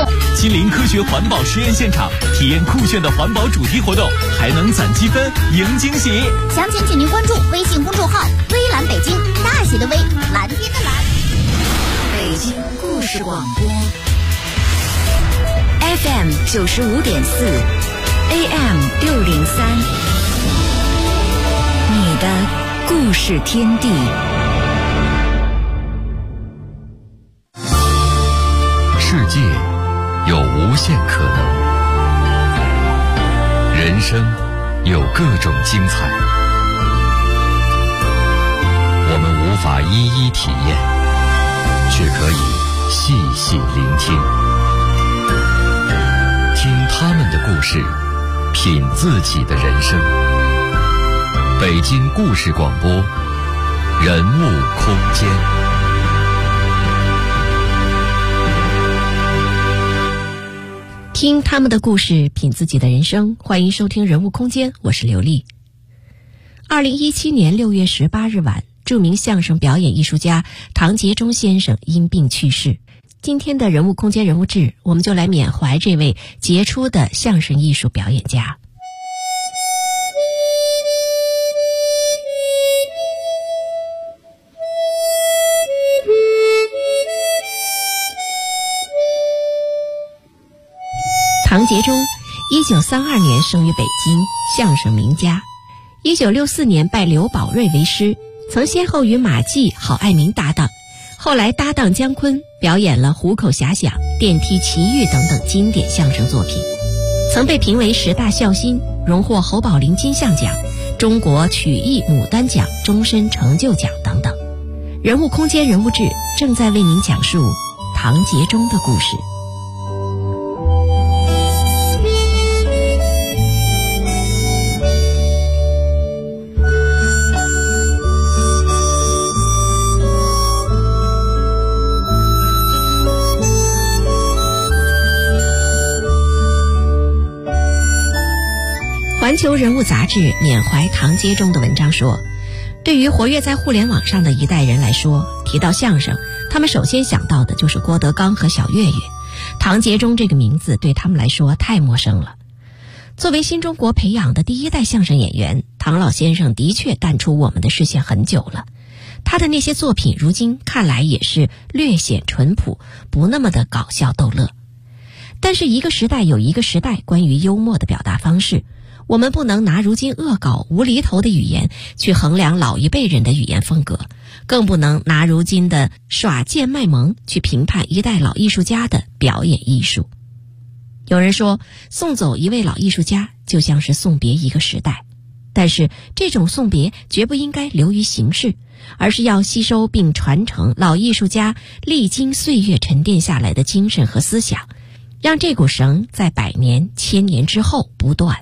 亲临科学环保实验现场，体验酷炫的环保主题活动，还能攒积分赢惊喜。 详情请您关注微信公众号“微蓝北京”，大写的微，蓝天的蓝。 北京故事广播 FM 95.4 AM 603，你的故事天地。 世界有无限可能，人生有各种精彩，我们无法一一体验，却可以细细聆听，听他们的故事，品自己的人生。北京故事广播，人物空间。 听他们的故事，品自己的人生。欢迎收听人物空间，我是刘丽。2017年6月18日晚，著名相声表演艺术家唐杰忠先生因病去世。今天的人物空间人物志，我们就来缅怀这位杰出的相声艺术表演家。唐杰忠1932年生于北京，相声名家。1964年拜刘宝瑞为师，曾先后与马季、郝爱民搭档，后来搭档姜昆，表演了《虎口遐想》《电梯奇遇》等等经典相声作品，曾被评为10大孝心，荣获侯宝林金像奖、中国曲艺牡丹奖终身成就奖等等。人物空间人物志正在为您讲述唐杰忠的故事。环球人物杂志缅怀唐杰忠的文章说，对于活跃在互联网上的一代人来说，提到相声，他们首先想到的就是郭德纲和小岳岳。唐杰忠这个名字对他们来说太陌生了。作为新中国培养的第一代相声演员，唐老先生的确淡出我们的视线很久了。他的那些作品如今看来也是略显淳朴，不那么的搞笑逗乐。但是一个时代有一个时代关于幽默的表达方式，我们不能拿如今恶搞无厘头的语言去衡量老一辈人的语言风格，更不能拿如今的耍贱卖萌去评判一代老艺术家的表演艺术。有人说，送走一位老艺术家就像是送别一个时代，但是这种送别绝不应该流于形式，而是要吸收并传承老艺术家历经岁月沉淀下来的精神和思想，让这股绳在100年、1000年之后不断。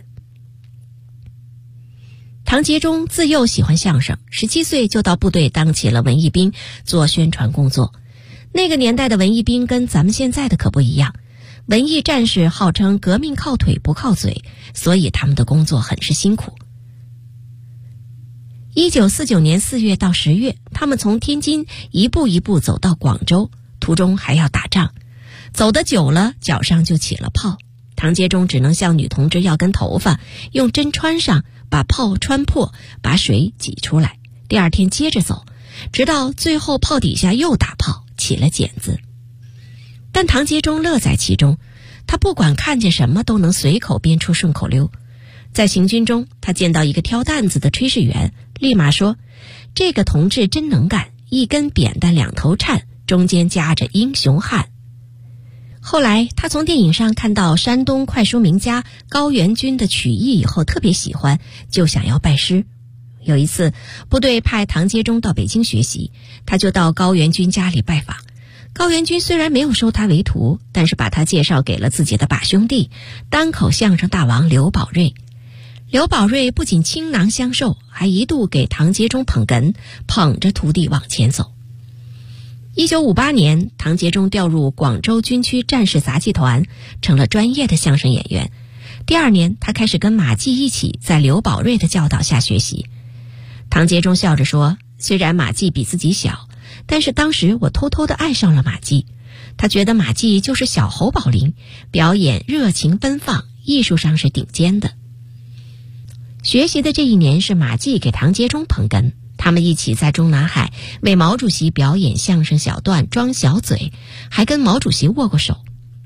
唐杰忠自幼喜欢相声，17岁就到部队当起了文艺兵，做宣传工作。那个年代的文艺兵跟咱们现在的可不一样，文艺战士号称革命靠腿不靠嘴，所以他们的工作很是辛苦。1949年4月到10月，他们从天津一步一步走到广州，途中还要打仗，走得久了脚上就起了泡。唐杰忠只能向女同志要根头发，用针穿上，把泡穿破，把水挤出来，第二天接着走，直到最后泡底下又打泡，起了茧子。但唐杰忠乐在其中，他不管看见什么都能随口编出顺口溜。在行军中，他见到一个挑担子的炊事员，立马说，这个同志真能干，一根扁担2头颤，中间夹着英雄汉。后来他从电影上看到山东快书名家高元钧的曲艺以后特别喜欢，就想要拜师。有一次部队派唐杰忠到北京学习，他就到高元钧家里拜访。高元钧虽然没有收他为徒，但是把他介绍给了自己的把兄弟，单口相声大王刘宝瑞。刘宝瑞不仅倾囊相授，还一度给唐杰忠捧哏，捧着徒弟往前走。1958年，唐杰忠调入广州军区战士杂技团，成了专业的相声演员。第2年，他开始跟马季一起在刘宝瑞的教导下学习。唐杰忠笑着说，虽然马季比自己小，但是当时我偷偷地爱上了马季。 他觉得马季就是小侯宝林，表演热情奔放，艺术上是顶尖的。学习的这一年是马季给唐杰忠捧哏，他们一起在中南海为毛主席表演相声小段装小嘴，还跟毛主席握过手。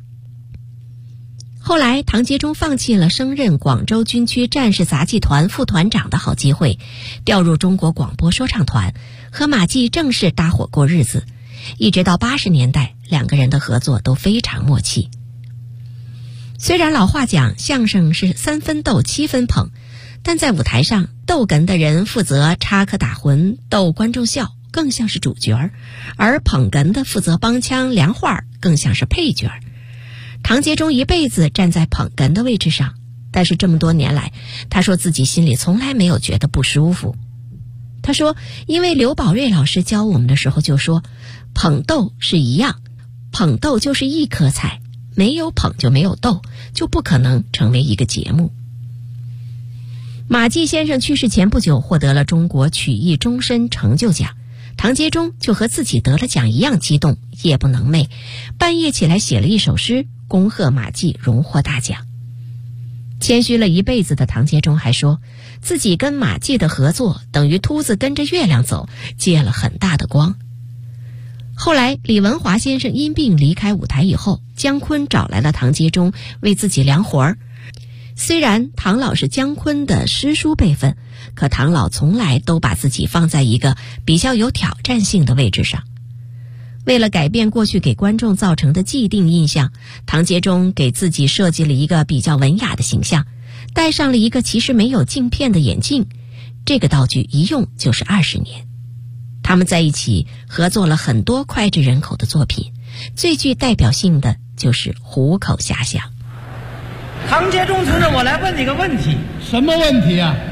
后来唐杰忠放弃了升任广州军区战士杂技团副团长的好机会，调入中国广播说唱团，和马季正式搭伙过日子。一直到80年代，两个人的合作都非常默契。虽然老话讲相声是3分逗7分捧，但在舞台上，逗哏的人负责插科打诨，逗观众笑，更像是主角，而捧哏的负责帮腔量话，更像是配角。唐杰忠一辈子站在捧哏的位置上，但是这么多年来，他说自己心里从来没有觉得不舒服。他说，因为刘宝瑞老师教我们的时候就说，捧逗是一样，捧逗就是一颗菜，没有捧就没有逗，就不可能成为一个节目。马季先生去世前不久获得了中国曲艺终身成就奖，唐杰忠就和自己得了奖一样激动，夜不能寐，半夜起来写了一首诗，恭贺马季荣获大奖。谦虚了一辈子的唐杰忠还说，自己跟马季的合作等于秃子跟着月亮走，借了很大的光。后来李文华先生因病离开舞台以后，姜昆找来了唐杰忠为自己量活儿。虽然唐老是姜昆的师叔辈分，可唐老从来都把自己放在一个比较有挑战性的位置上。为了改变过去给观众造成的既定印象，唐杰忠给自己设计了一个比较文雅的形象，戴上了一个其实没有镜片的眼镜，这个道具一用就是20年。他们在一起合作了很多脍炙人口的作品，最具代表性的就是《虎口遐想》。 唐杰忠同志，我来问你个问题。 什么问题啊？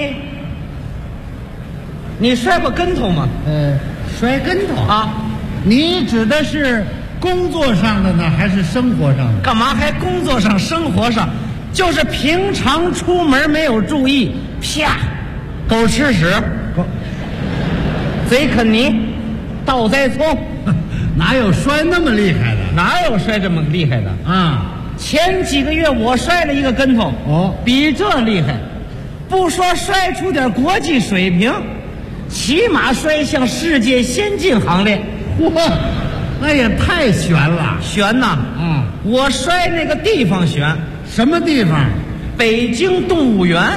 你摔过跟头吗？ 摔跟头啊？ 你指的是工作上的呢，还是生活上的？ 干嘛还工作上、生活上？就是平常出门没有注意，啪，狗吃屎，贼啃泥，倒栽葱， 哪有摔那么厉害的？ 哪有摔这么厉害的啊？ 前几个月我摔了一个跟头，比这厉害，不说摔出点国际水平，起码摔向世界先进行列。 哇，那也太悬了！ 悬呐！我摔那个地方悬。 什么地方？ 北京动物园。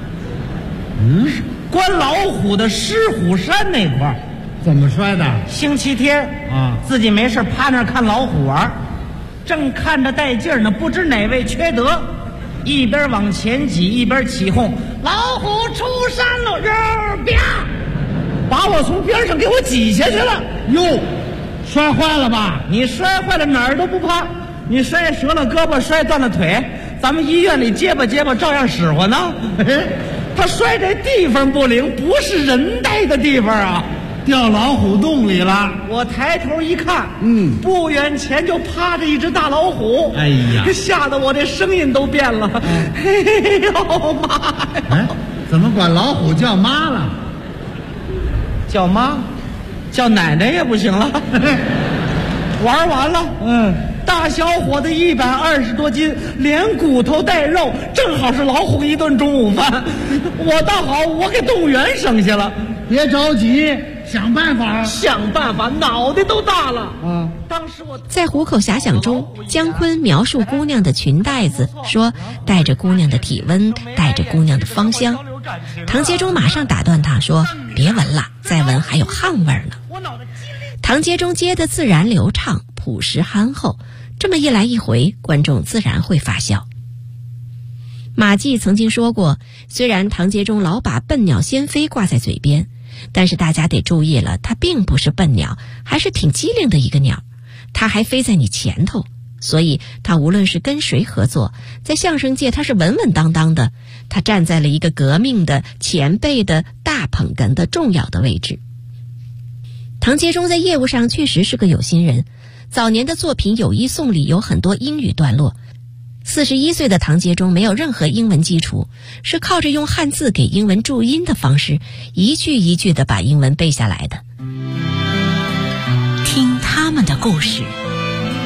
关老虎的狮虎山那块儿。 怎么摔的？ 星期天啊， 自己没事趴那儿看老虎玩，正看着带劲儿呢，不知哪位缺德，一边往前挤一边起哄：“老虎出山了！”啪，把我从边上给我挤下去了。 哟，摔坏了吧？ 你摔坏了哪儿都不怕，你摔折了胳膊，摔断了腿，咱们医院里结巴结巴照样使唤呢。他摔这地方不灵，不是人待的地方啊， 掉老虎洞里了。 我抬头一看，不远前就趴着一只大老虎。 哎呀， 吓得我这声音都变了。哎呦妈呀！ 怎么管老虎叫妈了？ 叫妈，叫奶奶也不行了。玩完了，大小伙子120多斤，连骨头带肉，正好是老虎一顿中午饭。我倒好，我给动物园省下了。 别着急，想办法， 脑袋都大了。当时我在《虎口遐想》中，姜昆描述姑娘的裙带子，说带着姑娘的体温，带着姑娘的芳香。唐杰忠马上打断他说：“别闻了，再闻还有汗味呢。”唐杰忠接得自然流畅，朴实憨厚，这么一来一回，观众自然会发笑。马季曾经说过，虽然唐杰忠老把笨鸟先飞挂在嘴边，但是大家得注意了，他并不是笨鸟，还是挺机灵的一个鸟，他还飞在你前头，所以他无论是跟谁合作，在相声界他是稳稳当当的，他站在了一个革命的、前辈的、大捧哏的重要的位置。唐杰忠在业务上确实是个有心人，早年的作品《友谊颂》里有很多英语段落。41岁的唐杰忠没有任何英文基础，是靠着用汉字给英文注音的方式，一句一句地把英文背下来的。 听他们的故事，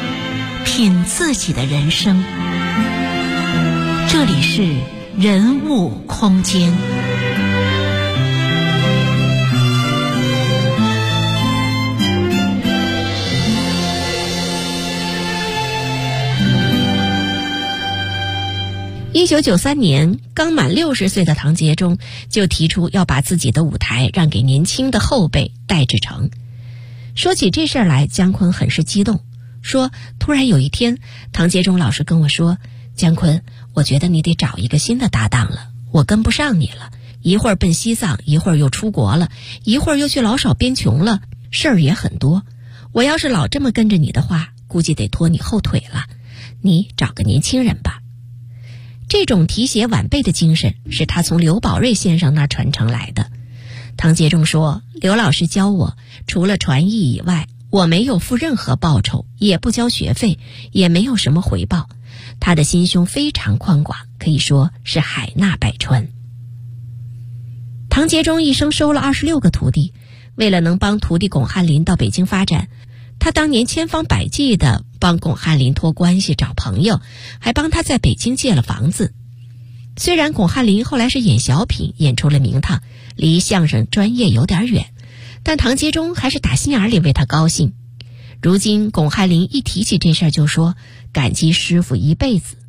品自己的人生。这里是人物空间。1993年，刚满60岁的唐杰忠就提出要把自己的舞台让给年轻的后辈戴志诚。说起这事儿来，姜昆很是激动，说突然有一天，唐杰忠老师跟我说，姜昆，我觉得你得找一个新的搭档了，我跟不上你了，一会儿奔西藏，一会儿又出国了，一会儿又去老少边穷了，事儿也很多，我要是老这么跟着你的话，估计得拖你后腿了，你找个年轻人吧。这种提携晚辈的精神是他从刘宝瑞先生那儿传承来的。唐杰忠说，刘老师教我，除了传艺以外，我没有付任何报酬，也不交学费，也没有什么回报。他的心胸非常宽广，可以说是海纳百川。唐杰忠一生收了26个徒弟，为了能帮徒弟巩汉林到北京发展，他当年千方百计地帮巩汉林托关系找朋友，还帮他在北京借了房子。虽然巩汉林后来是演小品演出了名堂，离相声专业有点远，但唐杰忠还是打心眼里为他高兴。如今巩汉林一提起这事儿就说感激师傅一辈子。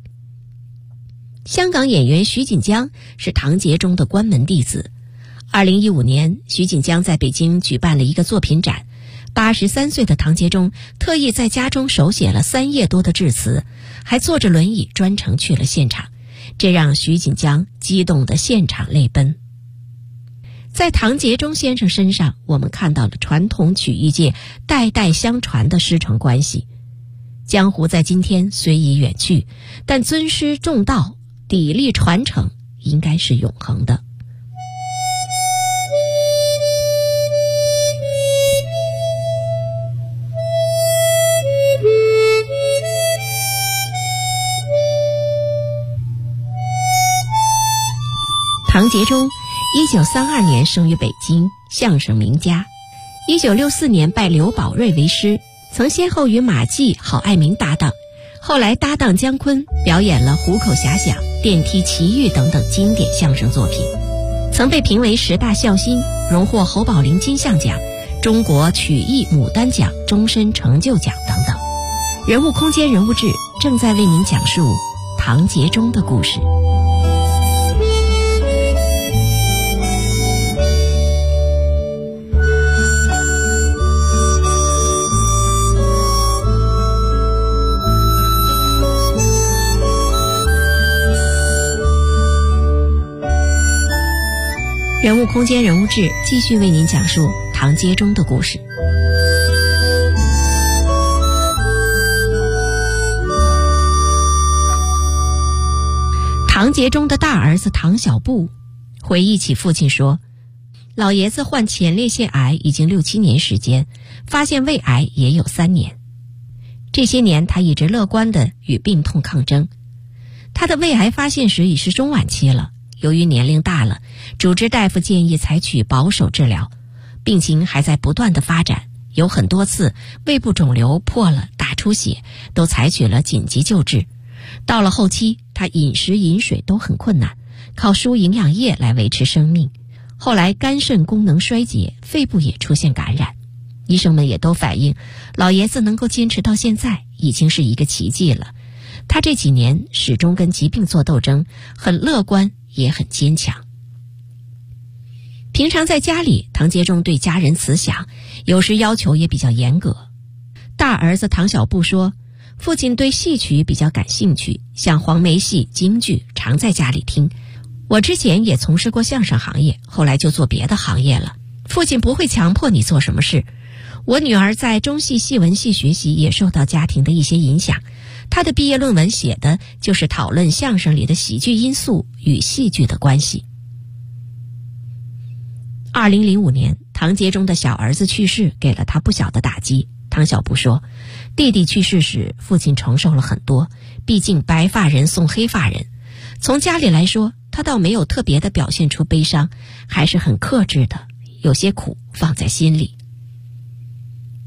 香港演员徐锦江是唐杰忠的关门弟子。2015年，徐锦江在北京举办了一个作品展，83岁的唐杰忠特意在家中手写了3页多的致辞，还坐着轮椅专程去了现场，这让徐锦江激动得现场泪奔。在唐杰忠先生身上，我们看到了传统曲艺界代代相传的师承关系。江湖在今天虽已远去，但尊师重道、砥砺传承应该是永恒的。唐杰忠1932年生于北京，相声名家。1964年拜刘宝瑞为师，曾先后与马季、郝爱民搭档，后来搭档姜昆，表演了《虎口遐想》《电梯奇遇》等等经典相声作品，曾被评为10大孝心，荣获侯宝林金像奖、中国曲艺牡丹奖终身成就奖等等。人物空间人物志正在为您讲述唐杰忠的故事。人物空间人物志继续为您讲述唐杰忠的故事。唐杰忠的大儿子唐小布回忆起父亲说，老爷子患前列腺癌已经6、7年时间，发现胃癌也有3年。这些年他一直乐观地与病痛抗争。他的胃癌发现时已是中晚期了，由于年龄大了，主治大夫建议采取保守治疗，病情还在不断的发展，有很多次胃部肿瘤破了、大出血，都采取了紧急救治。到了后期，他饮食饮水都很困难，靠输营养液来维持生命。后来肝肾功能衰竭，肺部也出现感染，医生们也都反映，老爷子能够坚持到现在已经是一个奇迹了。他这几年始终跟疾病做斗争，很乐观也很坚强。平常在家里，唐杰忠对家人慈祥，有时要求也比较严格。大儿子唐小布说，父亲对戏曲比较感兴趣，像黄梅戏、京剧常在家里听。我之前也从事过相声行业，后来就做别的行业了。父亲不会强迫你做什么事。我女儿在中戏戏文系学习，也受到家庭的一些影响。她的毕业论文写的就是讨论相声里的喜剧因素与戏剧的关系。2005年，唐杰忠的小儿子去世，给了他不小的打击。唐小布说，弟弟去世时，父亲承受了很多，毕竟白发人送黑发人。从家里来说，他倒没有特别的表现出悲伤，还是很克制的，有些苦放在心里。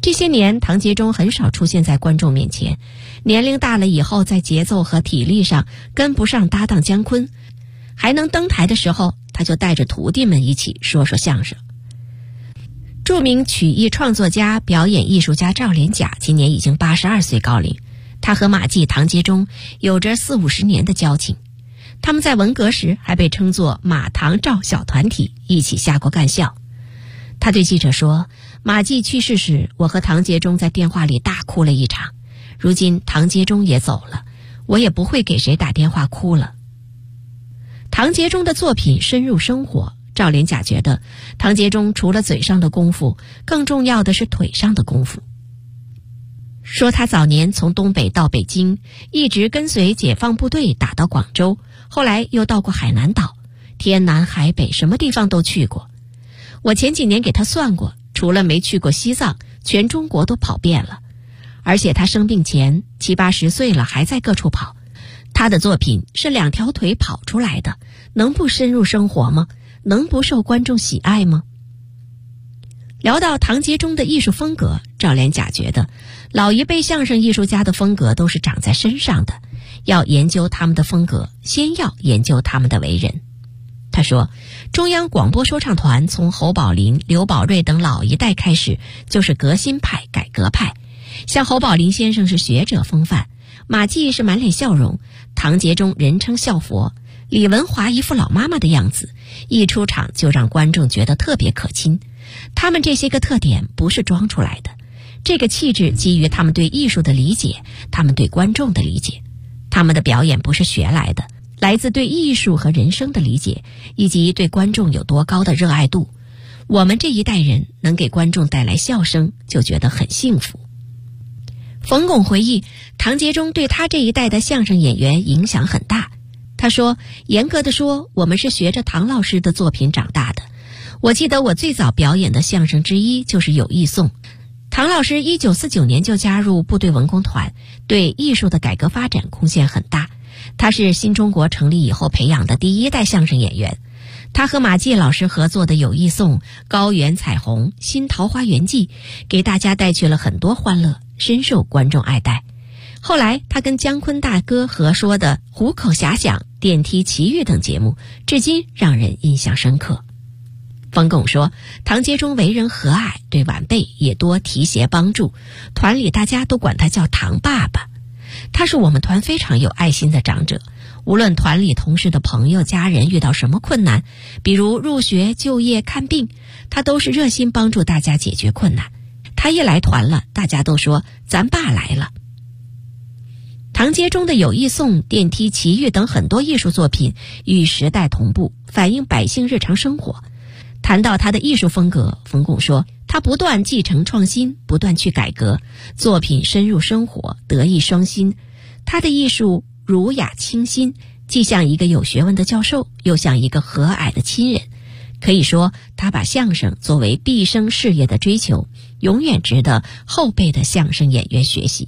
这些年，唐杰忠很少出现在观众面前，年龄大了以后，在节奏和体力上跟不上搭档姜昆，还能登台的时候，他就带着徒弟们一起说说相声。著名曲艺创作家、表演艺术家赵连甲今年已经82岁高龄，他和马季、唐杰忠有着40-50年的交情，他们在文革时还被称作马唐赵小团体，一起下过干校。他对记者说，马季去世时，我和唐杰忠在电话里大哭了一场，如今唐杰忠也走了，我也不会给谁打电话哭了。唐杰忠的作品深入生活，赵连甲觉得唐杰忠除了嘴上的功夫，更重要的是腿上的功夫。说他早年从东北到北京，一直跟随解放部队打到广州，后来又到过海南岛，天南海北什么地方都去过。我前几年给他算过，除了没去过西藏，全中国都跑遍了。而且他生病前70-80岁了，还在各处跑。他的作品是2条腿跑出来的，能不深入生活吗？能不受观众喜爱吗？聊到唐杰忠的艺术风格，赵连甲觉得老一辈相声艺术家的风格都是长在身上的，要研究他们的风格，先要研究他们的为人。他说，中央广播说唱团从侯宝林、刘宝瑞等老一代开始就是革新派、改革派，像侯宝林先生是学者风范，马季是满脸笑容，唐杰忠人称笑佛，李文华一副老妈妈的样子，一出场就让观众觉得特别可亲。他们这些个特点不是装出来的，这个气质基于他们对艺术的理解，他们对观众的理解。他们的表演不是学来的，来自对艺术和人生的理解，以及对观众有多高的热爱度。我们这一代人能给观众带来笑声，就觉得很幸福。冯巩回忆，唐杰忠对他这一代的相声演员影响很大。他说，严格的说，我们是学着唐老师的作品长大的。我记得我最早表演的相声之一就是《友谊颂》。唐老师1949年就加入部队文工团，对艺术的改革发展贡献很大。他是新中国成立以后培养的第一代相声演员。他和马季老师合作的《友谊颂》《高原彩虹》《新桃花源记》，给大家带去了很多欢乐，深受观众爱戴。后来他跟姜昆大哥合说的《虎口遐想》《电梯奇遇》等节目，至今让人印象深刻。冯巩说，唐杰忠为人和蔼，对晚辈也多提携帮助，团里大家都管他叫唐爸爸。他是我们团非常有爱心的长者，无论团里同事的朋友、家人遇到什么困难，比如入学、就业、看病，他都是热心帮助大家解决困难。他一来团了，大家都说咱爸来了。唐杰忠的《友谊颂》《电梯奇遇》等很多艺术作品与时代同步，反映百姓日常生活。谈到他的艺术风格，冯巩说，他不断继承创新，不断去改革，作品深入生活，德艺双馨。他的艺术儒雅清新，既像一个有学问的教授，又像一个和蔼的亲人。可以说，他把相声作为毕生事业的追求，永远值得后辈的相声演员学习。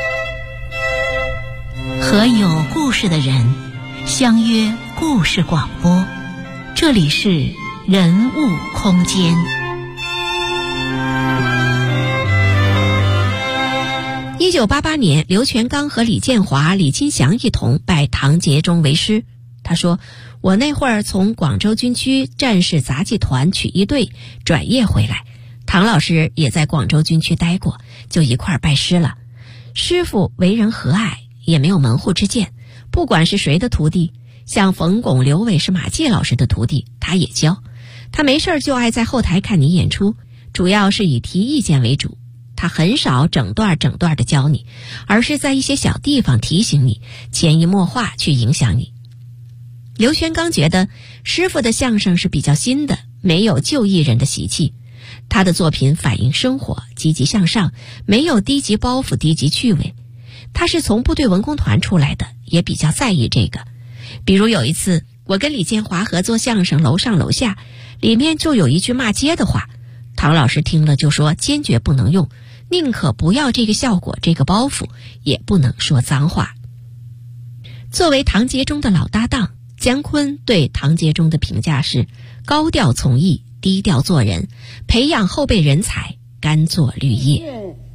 和有故事的人相约故事广播，这里是人物空间。 1988年，刘全刚和李建华、李金祥一同拜唐杰忠为师。他说，我那会儿从广州军区战士杂技团曲艺队转业回来，唐老师也在广州军区待过，就一块儿拜师了。师傅为人和蔼，也没有门户之见，不管是谁的徒弟，像冯巩、刘伟是马季老师的徒弟，他也教。他没事就爱在后台看你演出，主要是以提意见为主。他很少整段的教你，而是在一些小地方提醒你，潜移默化去影响你。刘全刚觉得师傅的相声是比较新的，没有旧艺人的习气。他的作品反映生活，积极向上，没有低级包袱、低级趣味。他是从部队文工团出来的，也比较在意这个。比如有一次，我跟李建华合作相声《楼上楼下》，里面就有一句骂街的话，唐老师听了就说坚决不能用，宁可不要这个效果、这个包袱，也不能说脏话。作为唐杰忠的老搭档，姜昆对唐杰忠的评价是高调从艺，低调做人，培养后备人才，甘做绿叶。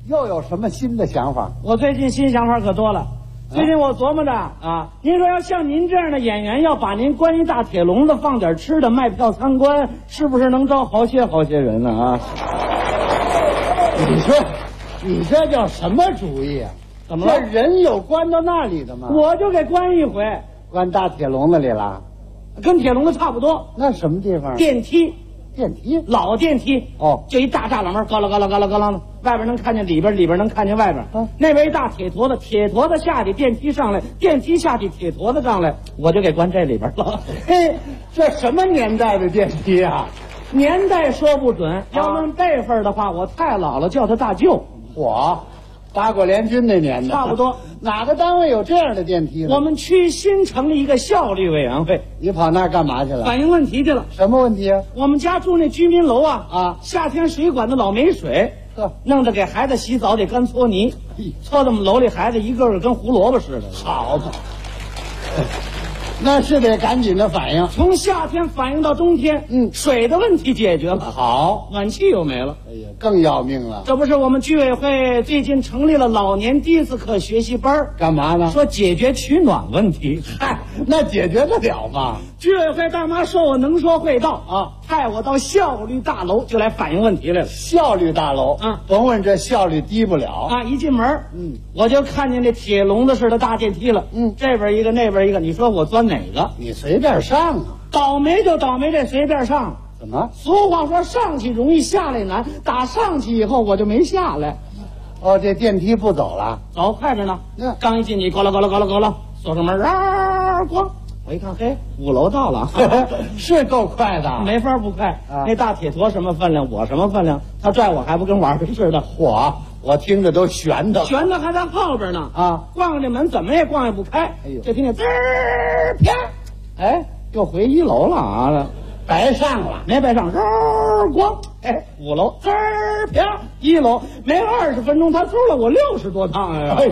又有什么新的想法？ 我最近新想法可多了。最近我琢磨着啊，您说要像您这样的演员，要把您关一大铁笼子，放点吃的，卖票参观，是不是能招好些人呢？啊？ 你说，你这叫什么主意啊？ 怎么了？ 这人有关到那里的吗？ 我就给关一回， 关大铁笼子里了， 跟铁笼子差不多。 那什么地方？ 电梯，老电梯哦， 就一大栅栏门，嘎啦嘎啦嘎啦嘎啦的，外边能看见里边，里边能看见外边。那边一大铁坨子，铁坨子下去，电梯上来，电梯下去，铁坨子上来，我就给关这里边了。 嘿，这什么年代的电梯啊？ 年代说不准，要论辈分的话，我太姥姥叫他大舅。 我八国联军那年的， 差不多。 哪个单位有这样的电梯呢？ 我们区新成立一个效率委员会。 你跑那儿干嘛去了？ 反映问题去了。 什么问题啊？ 我们家住那居民楼啊，夏天水管子老没水，弄得给孩子洗澡得干搓泥，搓的我们楼里孩子一个个跟胡萝卜似的。 好嘛，那是得赶紧的反应， 从夏天反映到冬天，水的问题解决了， 好， 暖气又没了， 哎呀，更要命了。 这不是我们居委会最近成立了老年第4课学习班， 干嘛呢？ 说解决取暖问题。 嗨，那解决得了吗？ 居委会大妈说我能说会道啊，派我到效率大楼就来反映问题来了。 效率大楼，甭问这效率低不了啊！一进门，我就看见这铁笼子似的大电梯了，这边一个，那边一个，你说我钻哪个？ 你随便上啊！ 倒霉就倒霉这随便上。 怎么？ 俗话说上去容易下来难，打上去以后我就没下来。 哦，这电梯不走了？ 走，快着呢。刚一进去，咕啦咕啦咕啦咕啦，锁上门，咣！我一看，嘿，5楼到了， 是够快的， 没法不快。那大铁坨什么分量，我什么分量，他拽我还不跟玩似的。 我听着都悬的， 悬的还在后边呢啊！逛这门怎么也逛也不开，哎呦，就听见滋儿啪，哎，又回1楼了啊！ 白上了， 没白上，咣，哎，5楼滋儿啪，1楼没20分钟，他租了我60多趟呀！ 哎呦，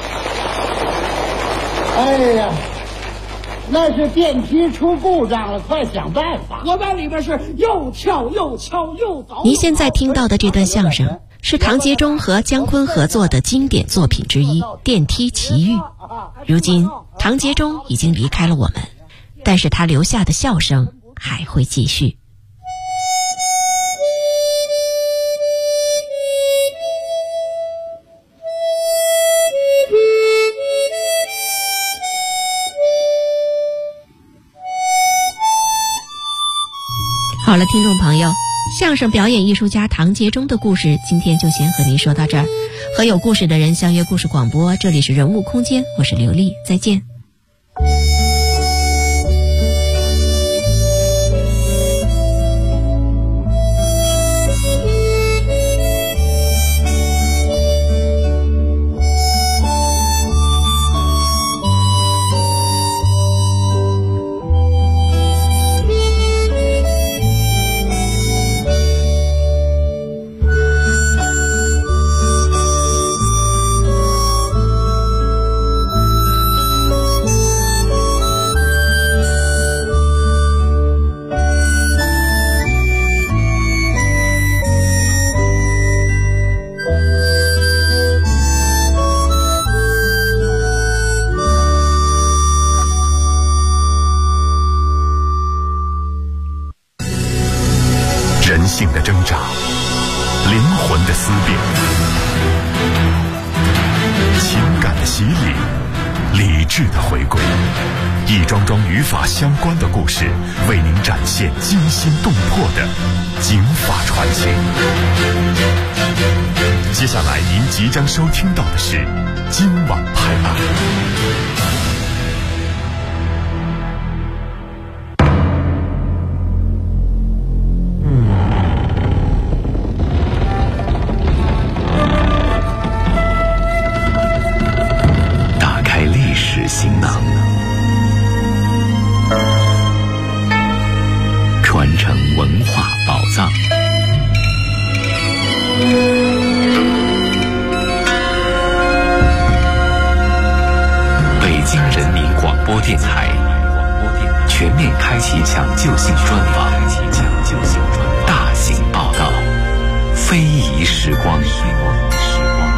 哎呀！那是电梯出故障了，快想办法！ 我在里边是又跳又敲又凿。 您现在听到的这段相声是唐杰忠和姜昆合作的经典作品之一《电梯奇遇》。如今唐杰忠已经离开了我们，但是他留下的笑声还会继续。好了，听众朋友，相声表演艺术家唐杰忠的故事今天就先和您说到这儿。和有故事的人相约故事广播，这里是人物空间，我是刘丽，再见。 人性的挣扎，灵魂的思辨，情感的洗礼，理智的回归，一桩桩与法相关的故事，为您展现惊心动魄的警法传奇。接下来您即将收听到的是今晚拍案。行囊，传承文化宝藏。北京人民广播电台全面开启抢救性专访，大型报道，非遗时光。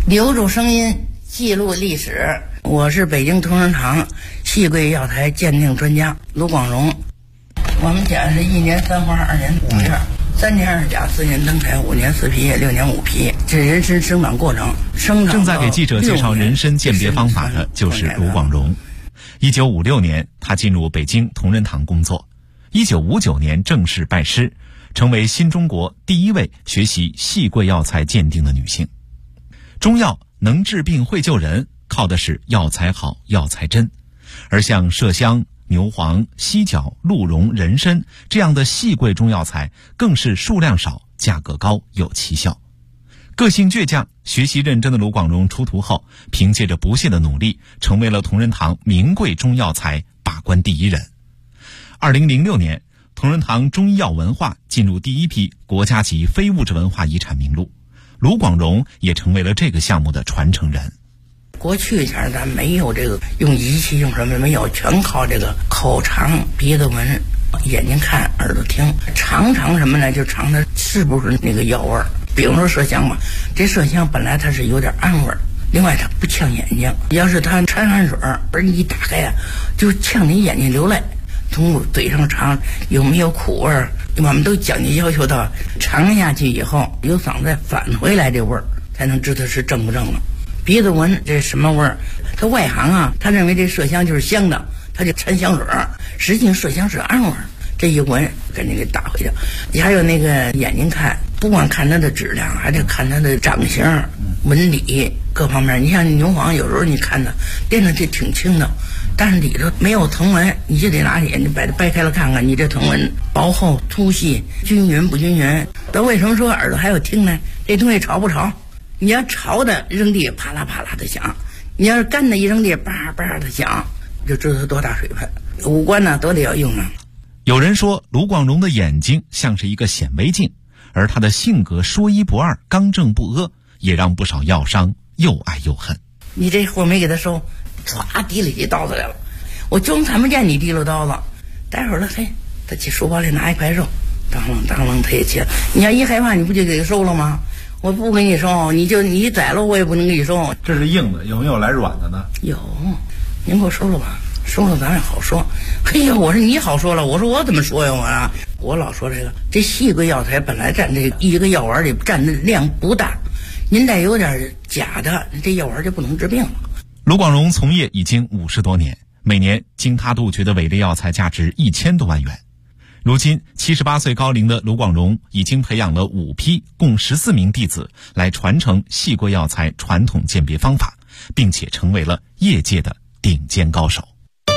留住声音，记录历史。我是北京同仁堂细桂药材鉴定专家卢广荣。我们家是1年3花2年5叶，3年2甲4年登台5年4皮叶6年5皮，这人参生长过程。 正在给记者介绍人参鉴别方法的就是卢广荣。1956年，他进入北京同仁堂工作。1959年正式拜师，成为新中国第一位学习细桂药材鉴定的女性。中药能治病会救人，靠的是药材好、药材真。而像麝香、牛黄、犀角、鹿茸、人参这样的细桂中药材，更是数量少、价格高、有奇效。个性倔强、学习认真的卢广荣出徒后，凭借着不懈的努力，成为了同仁堂名贵中药材把关第一人。2006年，同仁堂中医药文化进入第一批国家级非物质文化遗产名录，卢广荣也成为了这个项目的传承人。 过去前咱没有这个用仪器用什么没有，全靠这个口尝、鼻子闻、眼睛看、耳朵听，尝什么呢？就尝它是不是那个药味儿。比如说麝香吧，这麝香本来它是有点暗味儿，另外它不呛眼睛。要是它掺汗水，而你一打开呀，就呛你眼睛流泪。从嘴上尝有没有苦味儿，我们都讲究要求到尝下去以后，由嗓子再返回来这味儿，才能知道是正不正了。鼻子闻这什么味儿？他外行啊，他认为这麝香就是香的，他就掺香水儿，实际上麝香是暗味儿。这一闻，赶紧给打回去。你还有那个眼睛看，不光看它的质量，还得看它的长相、纹理各方面。你像牛黄，有时候你看它掂着这挺轻的，但是里头没有藤纹，你就得拿眼睛把它掰开了看看，你这藤纹薄厚、粗细、均匀不均匀。那为什么说耳朵还有听呢？这东西潮不潮？你要潮的扔地啪啦啪啦的响，你要是干的一扔地叭叭的响，就知道它多大水分。五官呢都得要用啊。 有人说卢广荣的眼睛像是一个显微镜，而他的性格说一不二、刚正不阿，也让不少药商又爱又恨。 你这货没给他收，唰提了起刀子来了，我就看不见你提溜刀子。待会儿了，嘿，他去书包里拿一块肉，当啷他也切。你要一害怕，你不就给他收了吗？我不给你收，你宰了我也不能给你收。 这是硬的，有没有来软的呢？ 有，您给我收了吧，收了咱也好说。嘿呀，我说你好说了，我说我怎么说呀我老说这细桂药材本来占这一个药丸里占的量不大，您再有点假的，这药丸就不能治病了。 卢广荣从业已经50多年，每年经他杜绝的伪劣药材价值1000多万元。如今78岁高龄的卢广荣已经培养了5批共14名弟子来传承细桂药材传统鉴别方法，并且成为了业界的顶尖高手。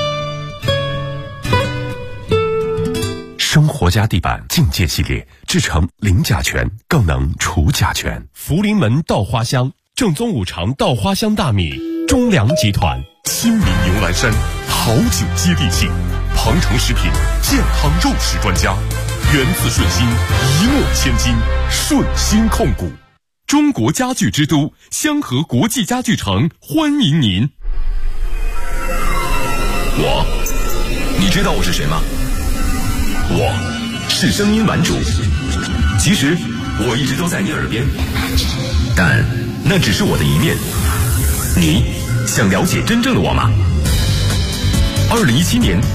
生活家地板境界系列制成零甲醛，更能除甲醛。 福临门稻花香，正宗五常稻花香大米，中粮集团。 新民牛栏山好酒接地气，鹏城食品健康肉食专家，源自顺心，一诺千金，顺心控股。中国家具之都香河国际家具城欢迎您。 你知道我是谁吗？我是声音玩主，其实我一直都在你耳边，但那只是我的一面。你想了解真正的我吗？2017年